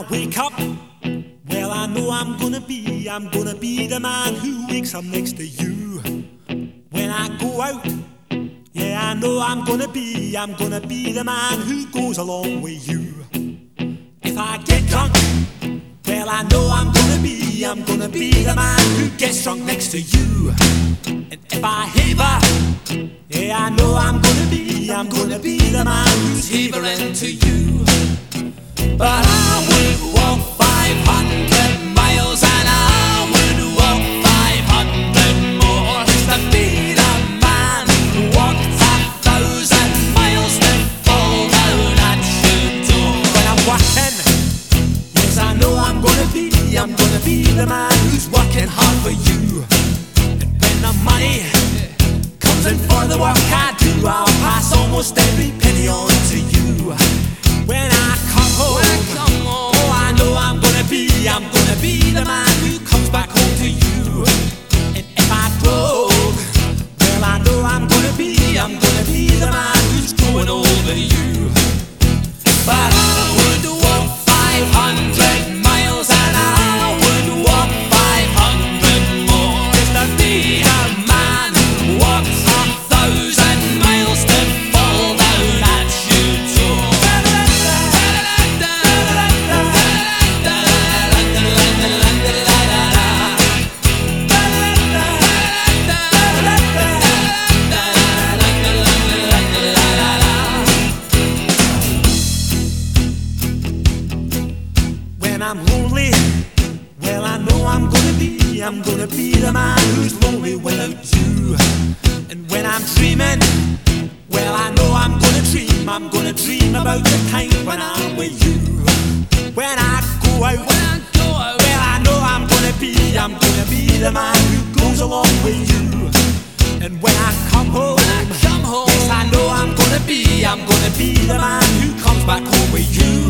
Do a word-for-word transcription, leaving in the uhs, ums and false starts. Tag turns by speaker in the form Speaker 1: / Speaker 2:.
Speaker 1: I wake up, well, I know I'm gonna be, I'm gonna be the man who wakes up next to you. When I go out, yeah, I know I'm gonna be, I'm gonna be the man who goes along with you. If I get drunk, well, I know I'm gonna be, I'm gonna be the man who gets drunk next to you. And if I haver, yeah, I know I'm gonna be, I'm gonna be the man who's havering to you. But I would walk five hundred miles and I would walk five hundred more just to be the man who walked a thousand miles to fall down at your door. When I'm working, yes, I know I'm gonna be, I'm gonna be the man who's working hard for you. And when the money comes in for the work I do, I'll pass almost every penny on to you. When I come home, oh, I know I'm gonna be, I'm gonna be the man who comes back home to you. And if I broke, well, I know I'm gonna be, I'm gonna be the man who's growing over you. But I would walk five hundred miles and I would walk five hundred more just to be the man who walks a thousand miles to fall down at your door. When I'm lonely, well, I know I'm gonna be, I'm gonna be the man who's lonely without you. And when I'm dreaming, well, I know I'm gonna dream, I'm gonna dream about the time when I'm with you. When I go out, when I go out, well, I know I'm gonna be, I'm gonna be the man who goes along with you. And when I come home, when I come home, yes, I know I'm gonna be, I'm gonna be the man who comes back home with you.